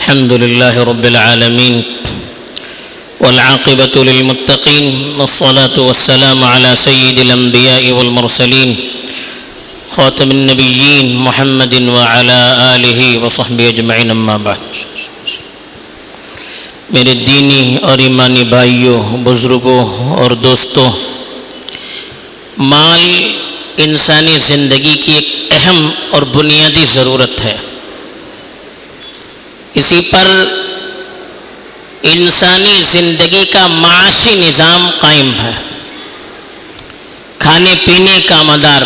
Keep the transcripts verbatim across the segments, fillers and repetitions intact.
الحمد لله رب العالمين والعاقبة للمتقين والصلاة والسلام على سيد الأنبياء والمرسلين خاتم النبيين محمد وعلى آله وصحبه أجمعين أما بعد. میرے دینی اور ایمانی بھائیوں، بزرگوں اور دوستوں، مال انسانی زندگی کی ایک اہم اور بنیادی ضرورت ہے. اسی پر انسانی زندگی کا معاشی نظام قائم ہے. کھانے پینے کا مدار،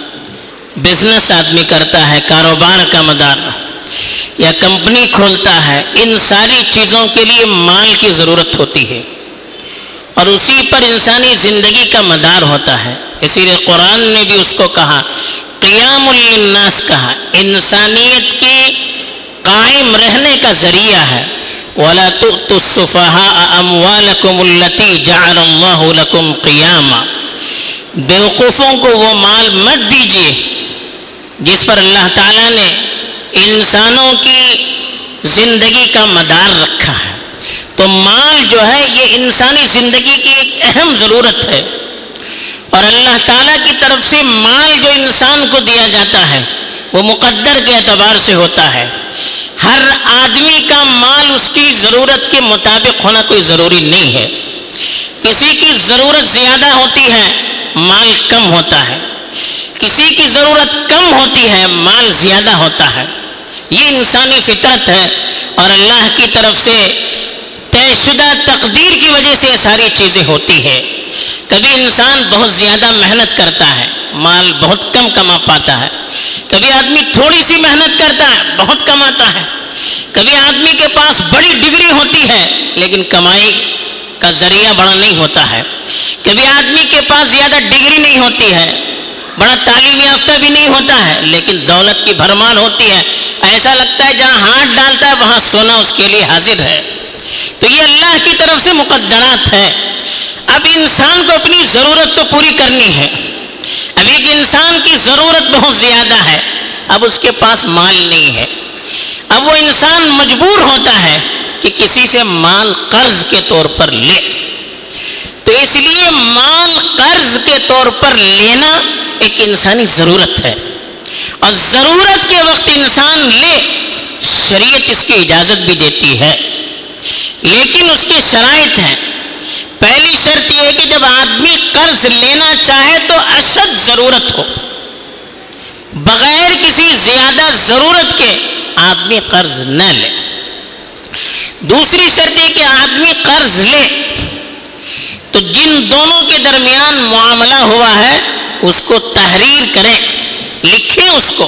بزنس آدمی کرتا ہے، کاروبار کا مدار یا کمپنی کھولتا ہے، ان ساری چیزوں کے لیے مال کی ضرورت ہوتی ہے اور اسی پر انسانی زندگی کا مدار ہوتا ہے. اسی لیے قرآن نے بھی اس کو کہا، قیام للناس کہا، انسانیت کے قائم رہنے کا ذریعہ ہے. وَلَا تُؤْتُوا السُّفَهَاءَ أَمْوَالَكُمُ الَّتِي جَعَلَ اللَّهُ لَكُمْ قِيَامًا. بیوقوفوں کو وہ مال مت دیجیے جس پر اللہ تعالیٰ نے انسانوں کی زندگی کا مدار رکھا ہے. تو مال جو ہے یہ انسانی زندگی کی ایک اہم ضرورت ہے اور اللہ تعالیٰ کی طرف سے مال جو انسان کو دیا جاتا ہے وہ مقدر کے اعتبار سے ہوتا ہے. ہر آدمی کا مال اس کی ضرورت کے مطابق ہونا کوئی ضروری نہیں ہے. کسی کی ضرورت زیادہ ہوتی ہے، مال کم ہوتا ہے. کسی کی ضرورت کم ہوتی ہے، مال زیادہ ہوتا ہے. یہ انسانی فطرت ہے اور اللہ کی طرف سے طے شدہ تقدیر کی وجہ سے یہ ساری چیزیں ہوتی ہے. کبھی انسان بہت زیادہ محنت کرتا ہے، مال بہت کم کما پاتا ہے. کبھی آدمی تھوڑی سی محنت کرتا ہے، بہت کماتا ہے. کبھی آدمی کے پاس بڑی ڈگری ہوتی ہے لیکن کمائی کا ذریعہ بڑا نہیں ہوتا ہے. کبھی آدمی کے پاس زیادہ ڈگری نہیں ہوتی ہے، بڑا تعلیم یافتہ بھی نہیں ہوتا ہے لیکن دولت کی بھرمار ہوتی ہے. ایسا لگتا ہے جہاں ہاتھ ڈالتا ہے وہاں سونا اس کے لیے حاضر ہے. تو یہ اللہ کی طرف سے مقدرات ہے. اب انسان کو اپنی ضرورت تو پوری کرنی ہے. اب ایک انسان کی ضرورت بہت زیادہ ہے، اب اس کے پاس مال نہیں ہے. اب وہ انسان مجبور ہوتا ہے کہ کسی سے مال قرض کے طور پر لے. تو اس لیے مال قرض کے طور پر لینا ایک انسانی ضرورت ہے اور ضرورت کے وقت انسان لے، شریعت اس کی اجازت بھی دیتی ہے لیکن اس کی شرائط ہیں. پہلی شرط یہ ہے کہ جب آدمی قرض لینا چاہے تو اشد ضرورت ہو، بغیر کسی زیادہ ضرورت کے آدمی قرض نہ لے. دوسری شرط یہ کہ آدمی قرض لے تو جن دونوں کے درمیان معاملہ ہوا ہے اس کو تحریر کریں، لکھیں اس کو.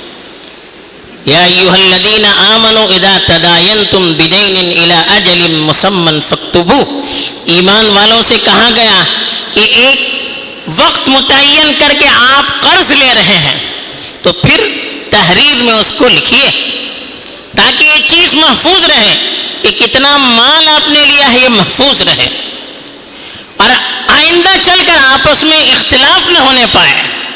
یا ایھا الذین آمنوا اذا تداینتم بدین الی اجل مسمى فاکتبوہ. ایمان والوں سے کہا گیا کہ ایک وقت متعین کر کے آپ قرض لے رہے ہیں تو پھر تحریر میں اس کو لکھیے تاکہ یہ چیز محفوظ رہے کہ کتنا مال آپ نے لیا ہے یہ محفوظ رہے اور آئندہ چل کر آپس میں اختلاف نہ ہونے پائے،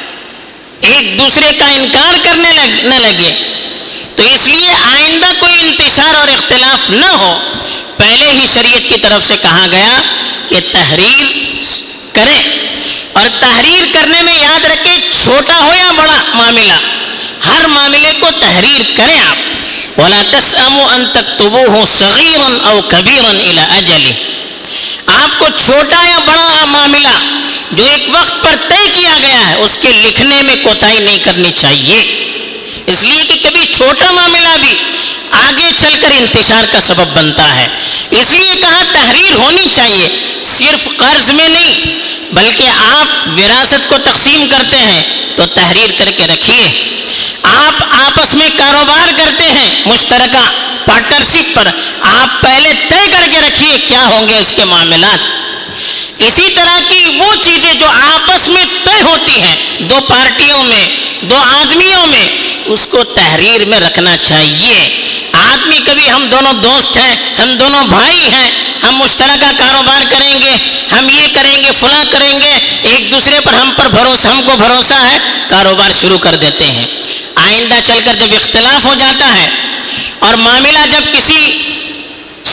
ایک دوسرے کا انکار کرنے لگ نہ لگے. تو اس لیے آئندہ کوئی انتشار اور اختلاف نہ ہو، پہلے ہی شریعت کی طرف سے کہا گیا کہ تحریر کریں. اور تحریر کرنے میں یاد رکھیں، چھوٹا ہو یا بڑا معاملہ، ہر معاملے کو تحریر کریں آپ. وَلَا تَسْأَمُوا أَن تَكْتُبُوهُ صَغِيرًا أَوْ كَبِيرًا إِلَىٰ أَجَلِهِ. آپ کو چھوٹا یا بڑا معاملہ جو ایک وقت پر طے کیا گیا ہے اس کے لکھنے میں کوتاہی نہیں کرنی چاہیے، اس لیے کہ کبھی چھوٹا معاملہ بھی آگے چل کر انتشار کا سبب بنتا ہے. اس لیے کہا تحریر ہونی چاہیے، صرف قرض میں نہیں بلکہ آپ وراثت کو تقسیم کرتے ہیں تو تحریر کر کے رکھیے. آپ آپس میں کاروبار کرتے ہیں مشترکہ پارٹنرشپ پر، آپ پہلے طے کر کے رکھیے کیا ہوں گے اس کے معاملات. اسی طرح کی وہ چیزیں جو آپس میں طے ہوتی ہیں دو پارٹیوں میں، دو آدمیوں میں، اس کو تحریر میں رکھنا چاہیے. آدمی کبھی ہم دونوں دوست ہیں، ہم دونوں بھائی ہیں، ہم مشترکہ کاروبار کریں گے، ہم یہ کریں گے، فلاں کریں گے، ایک دوسرے پر ہم پر بھروسہ ہم کو بھروسہ ہے، کاروبار شروع کر دیتے ہیں. آئندہ چل کر جب اختلاف ہو جاتا ہے اور معاملہ جب کسی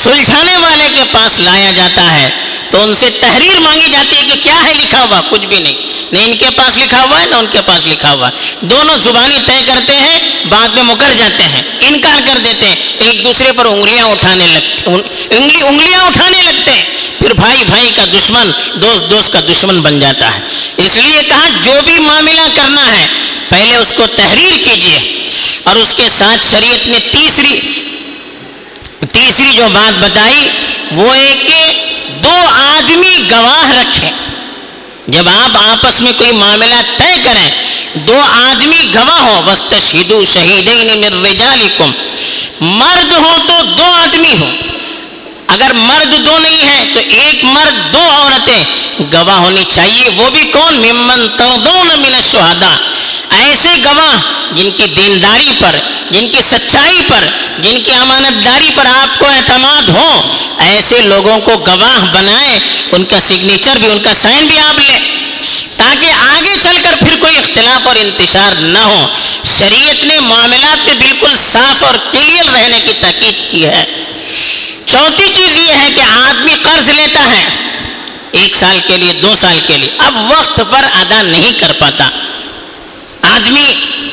سلجھانے والے کے پاس لایا جاتا ہے تو ان سے تحریر مانگی جاتی ہے کہ کیا ہے لکھا ہوا، کچھ بھی نہیں، نہ ان کے پاس لکھا ہوا ہے نہ ان کے پاس لکھا ہوا ہے، دونوں زبانی طے کرتے ہیں، بعد میں مکر جاتے ہیں، انکار کر دیتے ہیں، ایک دوسرے پر انگلیاں اٹھانے لگتے انگلی انگلیاں اٹھانے لگتے ہیں، پھر بھائی بھائی کا دشمن، دوست دوست کا دشمن بن جاتا ہے۔ اس لیے کہا جو بھی معاملہ کرنا ہے پہلے اس کو تحریر کیجیے، اور اس کے ساتھ شریعت نے تیسری تیسری جو بات بتائی وہ ہے کہ دو آدمی گواہ رکھیں۔ جب آپ آپس میں کوئی معاملہ طے کریں، دو آدمی گواہ ہو، وَاسْتَشْهِدُوا شَهِيدَيْنِ مِن رِّجَالِكُمْ، مرد ہو تو دو آدمی ہو، اگر مرد دو نہیں ہے تو ایک مرد دو عورتیں گواہ ہونی چاہیے، وہ بھی کون؟ ممن ترضون من الشہداء، ایسے گواہ جن کی دینداری پر، جن کی سچائی پر، جن کی امانت داری پر آپ کو اعتماد ہو، ایسے لوگوں کو گواہ بنائیں، ان کا سگنیچر بھی، ان کا سائن بھی آپ لیں، تاکہ آگے چل کر پھر کوئی اختلاف اور انتشار نہ ہو۔ شریعت نے معاملات میں بالکل صاف اور کلیئر رہنے کی تاکید کی ہے۔ چوتھی چیز یہ ہے کہ آدمی قرض لیتا ہے ایک سال کے لیے، دو سال کے لیے، اب وقت پر ادا نہیں کر پاتا، آدمی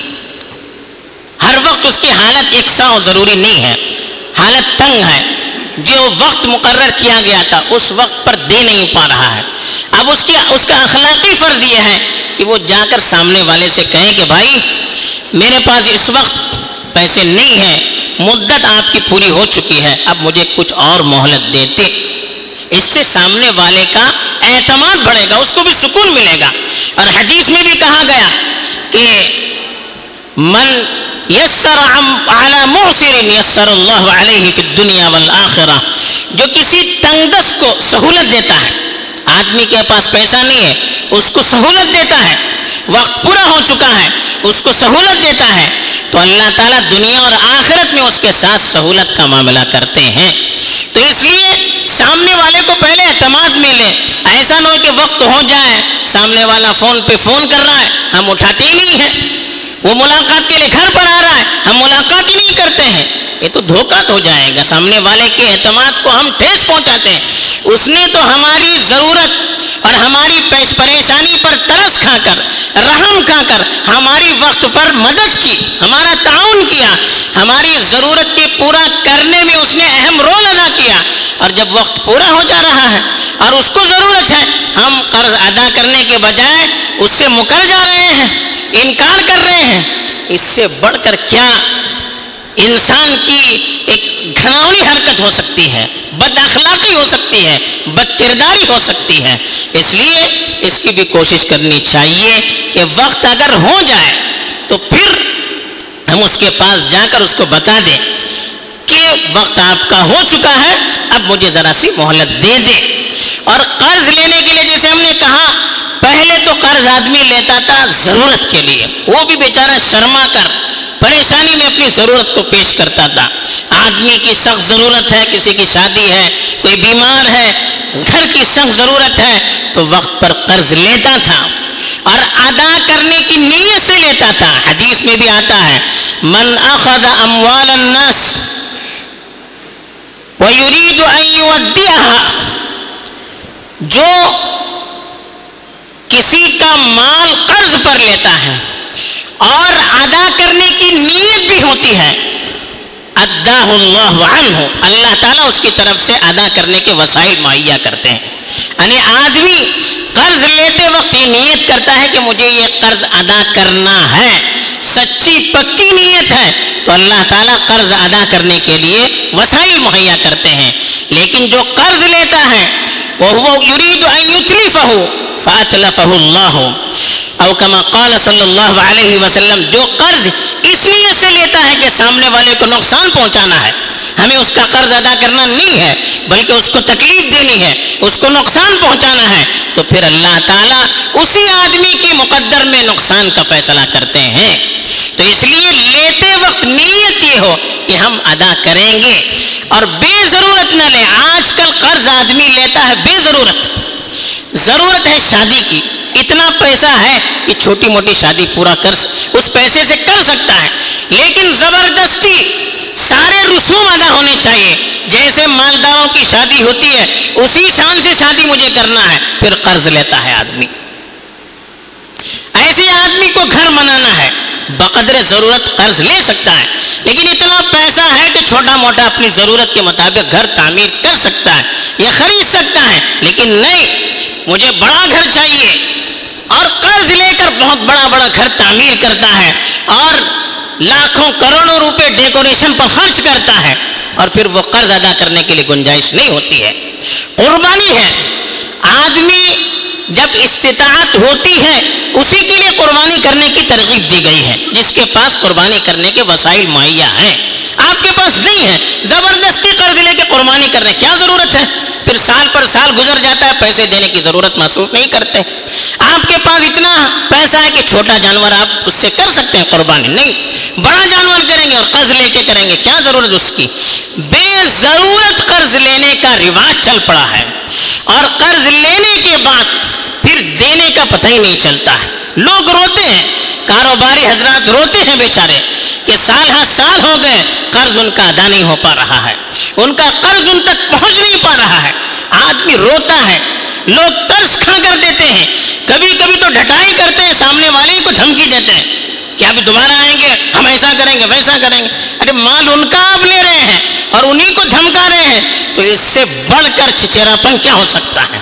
ہر وقت اس کی حالت یکساں اور ضروری نہیں ہے، حالت تنگ ہے، جو وقت مقرر کیا گیا تھا اس وقت پر دے نہیں پا رہا ہے، اب اس کی اس کا اخلاقی فرض یہ ہے کہ وہ جا کر سامنے والے سے کہیں کہ بھائی میرے پاس اس وقت پیسے نہیں ہیں، مدت آپ کی پوری ہو چکی ہے، اب مجھے کچھ اور مہلت دیتے، اس سے سامنے والے کا اعتماد بڑھے گا، اس کو بھی سکون ملے گا۔ اور حدیث میں بھی کہا گیا کہ من یسر علی معسر یسر اللہ علیہ فی الدنیا والآخرہ، جو کسی تنگدست کو سہولت دیتا ہے، آدمی کے پاس پیسہ نہیں ہے اس کو سہولت دیتا ہے، وقت پورا ہو چکا ہے اس کو سہولت دیتا ہے، تو اللہ تعالیٰ دنیا اور آخرت میں اس کے ساتھ سہولت کا معاملہ کرتے ہیں۔ تو اس لیے سامنے والے کو پہلے اعتماد ملے، ایسا نہ ہو کہ وقت ہو جائے سامنے والا فون پہ فون کر رہا ہے ہم اٹھاتے ہی نہیں ہیں، وہ ملاقات کے لیے گھر پر آ رہا ہے ہم ملاقات ہی نہیں کرتے ہیں، یہ تو دھوکہ ہو جائے گا، سامنے والے کے اعتماد کو ہم ٹھیس پہنچاتے ہیں۔ اس نے تو ہماری ضرورت اور ہماری پیش پریشانی پر ترس کھا کر، رحم کھا کر ہماری وقت پر مدد کی، ہمارا تعاون کیا، ہماری ضرورت کے پورا کرنے میں اس نے اہم رول ادا کیا، اور جب وقت پورا ہو جا رہا ہے اور اس کو ضرورت ہے، ہم قرض ادا کرنے کے بجائے اس سے مکر جا رہے ہیں، انکار کر رہے ہیں، اس سے بڑھ کر کیا انسان کی ایک گھناؤنی حرکت ہو سکتی ہے، بد اخلاقی ہو سکتی ہے، بد کرداری ہو سکتی ہے۔ اس لیے اس کی بھی کوشش کرنی چاہیے کہ وقت اگر ہو جائے تو پھر ہم اس کے پاس جا کر اس کو بتا دیں کہ وقت آپ کا ہو چکا ہے، اب مجھے ذرا سی مہلت دے دیں۔ اور قرض لینے کے لیے جیسے ہم نے کہا، پہلے تو قرض آدمی لیتا تھا ضرورت کے لیے، وہ بھی بیچارہ شرما کر پریشانی میں اپنی ضرورت کو پیش کرتا تھا، آدمی کی سخت ضرورت ہے، کسی کی شادی ہے، کوئی بیمار ہے، گھر کی سخت ضرورت ہے تو وقت پر قرض لیتا تھا اور ادا کرنے کی نیت سے لیتا تھا۔ حدیث میں بھی آتا ہے من اخذ اموال الناس ويريد ان يودعها، جو کسی کا مال قرض پر لیتا ہے اور ادا کرنے کی نیت بھی ہوتی ہے، اداہ اللہ عنہ، اللہ تعالیٰ اس کی طرف سے ادا کرنے کے وسائل مہیا کرتے ہیں۔ یعنی آدمی قرض لیتے وقت یہ نیت کرتا ہے کہ مجھے یہ قرض ادا کرنا ہے، سچی پکی نیت ہے تو اللہ تعالیٰ قرض ادا کرنے کے لیے وسائل مہیا کرتے ہیں۔ لیکن جو قرض لیتا ہے وَهُوَ يُرِيدُ أَن يُتْلِفَهُ فَأَتْلَفَهُ اللَّهُ، او کما قال صلی اللہ علیہ وسلم، جو قرض اس نیت سے لیتا ہے کہ سامنے والے کو نقصان پہنچانا ہے، ہمیں اس کا قرض ادا کرنا نہیں ہے بلکہ اس کو تکلیف دینی ہے، اس کو نقصان پہنچانا ہے، تو پھر اللہ تعالیٰ اسی آدمی کے مقدر میں نقصان کا فیصلہ کرتے ہیں۔ تو اس لیے لیتے وقت نیت یہ ہو کہ ہم ادا کریں گے اور بے ضرورت نہ لیں۔ آج کل قرض آدمی لیتا ہے بے ضرورت، ضرورت ہے شادی کی، اتنا پیسہ ہے کہ چھوٹی موٹی شادی پورا کر اس پیسے سے کر سکتا ہے، لیکن زبردستی سارے رسوم ادا ہونے چاہیے، جیسے مالداروں والی ہوتی ہے اسی شان سے شادی مجھے کرنا ہے، پھر قرض لیتا ہے آدمی۔ ایسے آدمی کو گھر بنانا ہے، بقدر ضرورت قرض لے سکتا ہے، لیکن اتنا پیسہ ہے کہ چھوٹا موٹا اپنی ضرورت کے مطابق گھر تعمیر کر سکتا ہے یا خرید سکتا ہے، لیکن نہیں، مجھے بڑا گھر چاہیے، اور قرض لے کر بہت بڑا بڑا گھر تعمیر کرتا ہے اور لاکھوں کروڑوں روپے ڈیکوریشن پر خرچ کرتا ہے، اور پھر وہ قرض ادا کرنے کے لیے گنجائش نہیں ہوتی ہے۔ قربانی ہے، آدمی جب استطاعت ہوتی ہے اسی کے لیے قربانی کرنے کی ترغیب دی گئی ہے، جس کے پاس قربانی کرنے کے وسائل مہیا ہیں۔ آپ کے پاس نہیں ہے، زبردستی قرض لے کے قربانی کرنے کیا ضرورت ہے؟ پھر سال پر سال گزر جاتا ہے، پیسے دینے کی ضرورت محسوس نہیں کرتے۔ آپ کے پاس اتنا پیسہ ہے کہ چھوٹا جانور آپ اس سے کر سکتے ہیں قربانی، نہیں، بڑا جانور کریں گے اور قرض لے کے کریں گے، کیا ضرورت اس کی؟ بے ضرورت قرض لینے کا رواج چل پڑا ہے، اور قرض لینے کے بعد پھر دینے کا پتہ ہی نہیں چلتا ہے۔ لوگ روتے ہیں، کاروباری حضرات روتے ہیں بیچارے کہ سال ہر سال ہو گئے، قرض ان کا ادا نہیں ہو پا رہا ہے، ان کا قرض ان تک پہنچ نہیں پا رہا ہے۔ آدمی روتا ہے، لوگ ترس کھا کر دیتے ہیں، کبھی کبھی تو ڈھٹائی کرتے ہیں، سامنے والے کو دھمکی دیتے ہیں کہ اب دوبارہ آئیں گے، ہم ایسا کریں گے ویسا کریں گے۔ ارے مال ان کا آپ لے رہے ہیں اور انہی کو دھمکا رہے ہیں، تو اس سے بڑھ کر چچیراپن کیا ہو سکتا ہے؟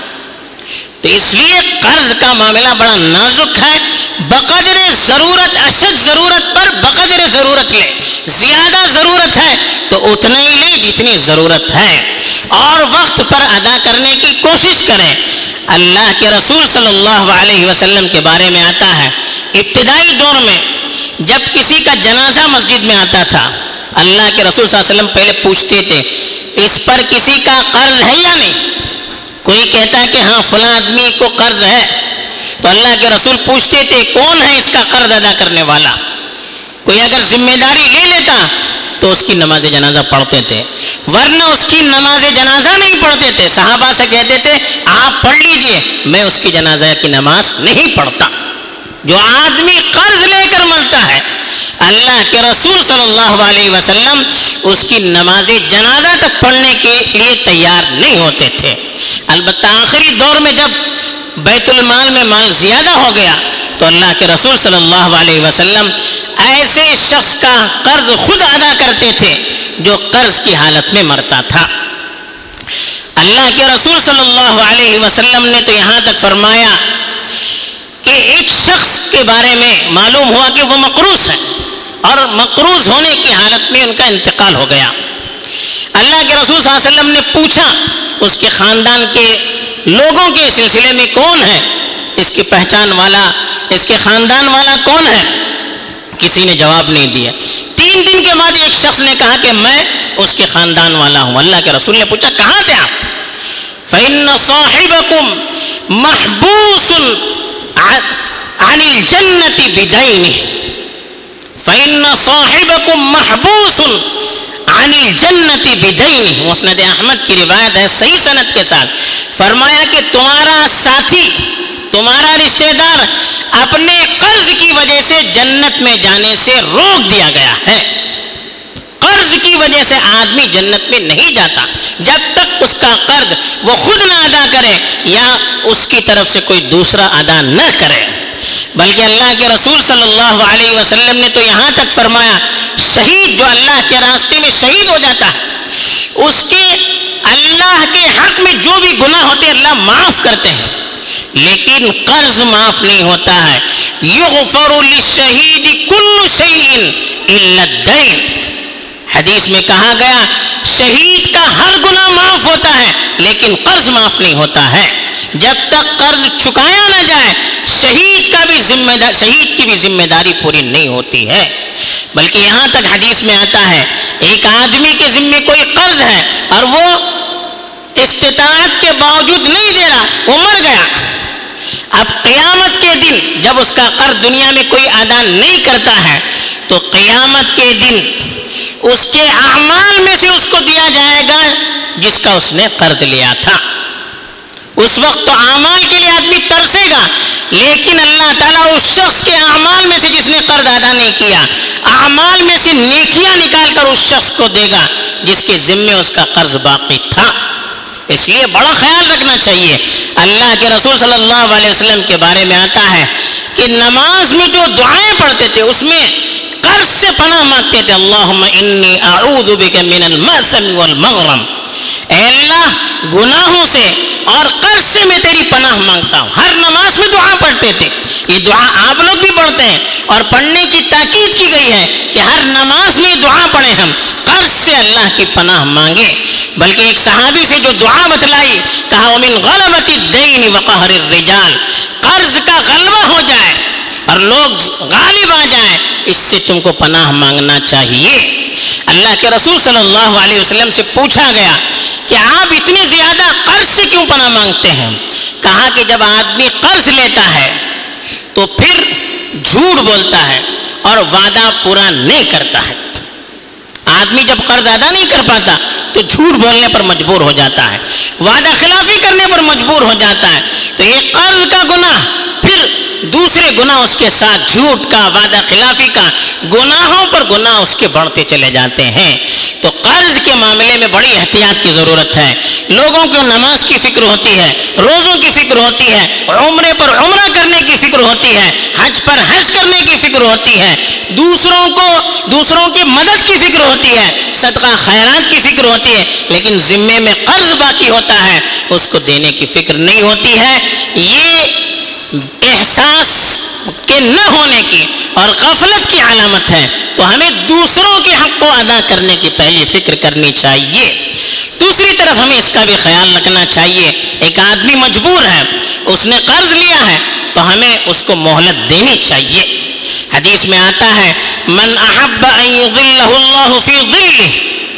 تو اس لیے قرض کا معاملہ بڑا نازک ہے، بقدر ضرورت، اشد ضرورت پر بقدر ضرورت لے، زیادہ ضرورت ہے تو اتنا ہی لے جتنی ضرورت ہے، اور وقت پر ادا کرنے کی کوشش کریں۔ اللہ کے رسول صلی اللہ علیہ وسلم کے بارے میں آتا ہے، ابتدائی دور میں جب کسی کا جنازہ مسجد میں آتا تھا، اللہ کے رسول صلی اللہ علیہ وسلم پہلے پوچھتے تھے اس پر کسی کا قرض ہے یا نہیں؟ کوئی کہتا ہے کہ ہاں فلاں آدمی کو قرض ہے، تو اللہ کے رسول پوچھتے تھے کون ہے اس کا قرض ادا کرنے والا؟ کوئی اگر ذمہ داری لے لیتا تو اس کی نماز جنازہ پڑھتے تھے، ورنہ اس کی نماز جنازہ نہیں پڑھتے تھے۔ صحابہ سے کہتے تھے آپ پڑھ لیجئے، میں اس کی جنازہ کی نماز نہیں پڑھتا۔ جو آدمی قرض لے کر مرتا ہے، اللہ کے رسول صلی اللہ علیہ وسلم اس کی نماز جنازہ تک پڑھنے کے لیے تیار نہیں ہوتے تھے۔ البتہ آخری دور میں جب بیت المال میں مال زیادہ ہو گیا تو اللہ کے رسول صلی اللہ علیہ وسلم ایسے شخص کا قرض خود ادا کرتے تھے جو قرض کی حالت میں مرتا تھا۔ اللہ کے رسول صلی اللہ علیہ وسلم نے تو یہاں تک فرمایا کہ ایک شخص کے بارے میں معلوم ہوا کہ وہ مقروض ہے، اور مقروض ہونے کی حالت میں ان کا انتقال ہو گیا۔ اللہ کے رسول صلی اللہ علیہ وسلم نے پوچھا اس کے خاندان کے لوگوں کے سلسلے میں کون ہے اس کی پہچان والا، اس کے خاندان والا کون ہے؟ کسی نے جواب نہیں دیا۔ تین دن کے بعد ایک شخص نے کہا کہ میں اس کے خاندان والا ہوں۔ اللہ کے رسول نے پوچھا کہاں تھے آپ؟ فَإِنَّ صَاحِبَكُمْ مَحْبُوسٌ عَنِ الْجَنَّةِ بِدَيْنِهِ فَإِنَّ صَاحِبَكُمْ مَحْبُوسٌ عن الجنت بدینہ۔ مسند احمد کی روایت ہے صحیح سند کے ساتھ۔ فرمایا کہ تمہارا ساتھی، تمہارا رشتہ دار اپنے قرض کی وجہ سے جنت میں جانے سے روک دیا گیا ہے۔ قرض کی وجہ سے آدمی جنت میں نہیں جاتا جب تک اس کا قرض وہ خود نہ ادا کرے یا اس کی طرف سے کوئی دوسرا ادا نہ کرے۔ بلکہ اللہ کے رسول صلی اللہ علیہ وسلم نے تو یہاں تک فرمایا شہید جو اللہ کے راستے میں شہید ہو جاتا ہے اس کے اللہ کے حق میں جو بھی گناہ ہوتے اللہ معاف کرتے ہیں، لیکن قرض معاف نہیں ہوتا ہے۔ یغفر للشہید کل شیء الا الدین، حدیث میں کہا گیا شہید کا ہر گناہ معاف ہوتا ہے لیکن قرض معاف نہیں ہوتا ہے۔ جب تک قرض چکایا نہ جائے شہید کا بھی ذمہ دار شہید کی بھی ذمہ داری پوری نہیں ہوتی ہے۔ بلکہ یہاں تک حدیث میں آتا ہے ایک آدمی کے ذمے کوئی قرض ہے اور وہ استطاعت کے باوجود نہیں دے رہا، وہ مر گیا۔ اب قیامت کے دن جب اس کا قرض دنیا میں کوئی ادا نہیں کرتا ہے تو قیامت کے دن اس کے اعمال میں سے اس کو دیا جائے گا جس کا اس نے قرض لیا تھا۔ اس وقت تو اعمال کے لیے آدمی ترسے گا، لیکن اللہ تعالیٰ اس شخص کے اعمال میں سے جس نے قرض ادا نہیں کیا اعمال میں سے نیکیاں نکال کر اس شخص کو دے گا جس کے ذمے اس کا قرض باقی تھا۔ اس لیے بڑا خیال رکھنا چاہیے. اللہ کے رسول صلی اللہ علیہ وسلم کے بارے میں آتا ہے کہ نماز میں جو دعائیں پڑھتے تھے اس میں قرض سے پناہ مانگتے تھے. اللہم انی اعوذ بک من المأثم والمغرم، اے اللہ گناہوں سے اور قرض سے میں تیری پناہ مانگتا ہوں. ہر نماز میں دعا پڑھتے تھے. یہ دعا آپ لوگ بھی پڑھتے ہیں اور پڑھنے کی تاکید کی گئی ہے کہ ہر نماز میں دعا پڑھیں، ہم قرض سے اللہ کی پناہ مانگیں. بلکہ ایک صحابی سے جو دعا بتلائی، کہا ومن غلبۃ الدین وقہر الرجال، قرض کا غلبہ ہو جائے اور لوگ غالب آ جائیں، اس سے تم کو پناہ مانگنا چاہیے. اللہ کے رسول صلی اللہ علیہ وسلم سے پوچھا گیا کہ آپ اتنے زیادہ قرض سے کیوں پناہ مانگتے ہیں؟ کہا کہ جب آدمی قرض لیتا ہے تو پھر جھوٹ بولتا ہے اور وعدہ پورا نہیں کرتا ہے. آدمی جب قرض ادا نہیں کر پاتا تو جھوٹ بولنے پر مجبور ہو جاتا ہے، وعدہ خلافی کرنے پر مجبور ہو جاتا ہے. تو یہ قرض کا گناہ، پھر دوسرے گناہ اس کے ساتھ، جھوٹ کا، وعدہ خلافی کا، گناہوں پر گناہ اس کے بڑھتے چلے جاتے ہیں. تو قرض کے معاملے میں بڑی احتیاط کی ضرورت ہے. لوگوں کو نماز کی فکر ہوتی ہے، روزوں کی فکر ہوتی ہے، عمرے پر عمرہ کرنے کی فکر ہوتی ہے، حج پر حج کرنے کی فکر ہوتی ہے، دوسروں کو دوسروں کی مدد کی فکر ہوتی ہے، صدقہ خیرات کی فکر ہوتی ہے، لیکن ذمے میں قرض باقی ہوتا ہے، اس کو دینے کی فکر نہیں ہوتی ہے. یہ احساس کے نہ ہونے کی اور غفلت کی علامت ہے. تو ہمیں دوسروں کے حق کو ادا کرنے کی پہلی فکر کرنی چاہیے. دوسری طرف ہمیں اس کا بھی خیال رکھنا چاہیے، ایک آدمی مجبور ہے، اس نے قرض لیا ہے تو ہمیں اس کو مہلت دینی چاہیے. حدیث میں آتا ہے من احب ان یظلہ اللہ فی ظلہ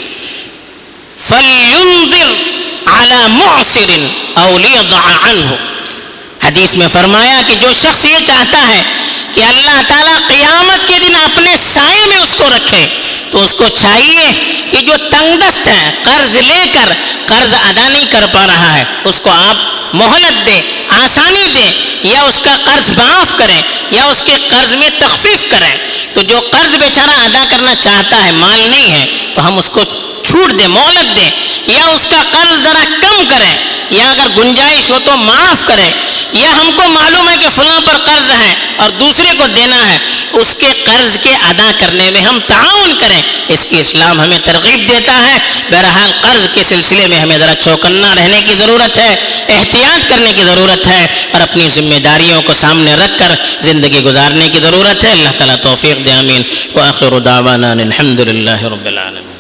فلینظر علی معسر او لیضع عنہ. حدیث میں فرمایا کہ جو شخص یہ چاہتا ہے کہ اللہ تعالیٰ قیامت کے دن اپنے سائے میں اس کو رکھے تو اس کو چاہیے کہ جو تنگ دست ہے، قرض لے کر قرض ادا نہیں کر پا رہا ہے، اس کو آپ مہلت دیں، آسانی دیں، یا اس کا قرض معاف کریں یا اس کے قرض میں تخفیف کریں. تو جو قرض بیچارہ ادا کرنا چاہتا ہے، مال نہیں ہے، تو ہم اس کو چھوٹ دیں، مہلت دیں، یا اس کا قرض ذرا کم کریں، یا اگر گنجائش ہو تو معاف کریں. یا ہم کو معلوم ہے کہ فلاں پر قرض ہے اور دوسرے کو دینا ہے، اس کے قرض کے ادا کرنے میں ہم تعاون کریں. اس کی اسلام ہمیں ترغیب دیتا ہے. بہرحال قرض کے سلسلے میں ہمیں ذرا چوکنا رہنے کی ضرورت ہے، احتیاط کرنے کی ضرورت ہے اور اپنی ذمہ داریوں کو سامنے رکھ کر زندگی گزارنے کی ضرورت ہے. اللہ تعالیٰ توفیق دے. آمین. وآخر دعوانا الحمد للہ رب العالمین.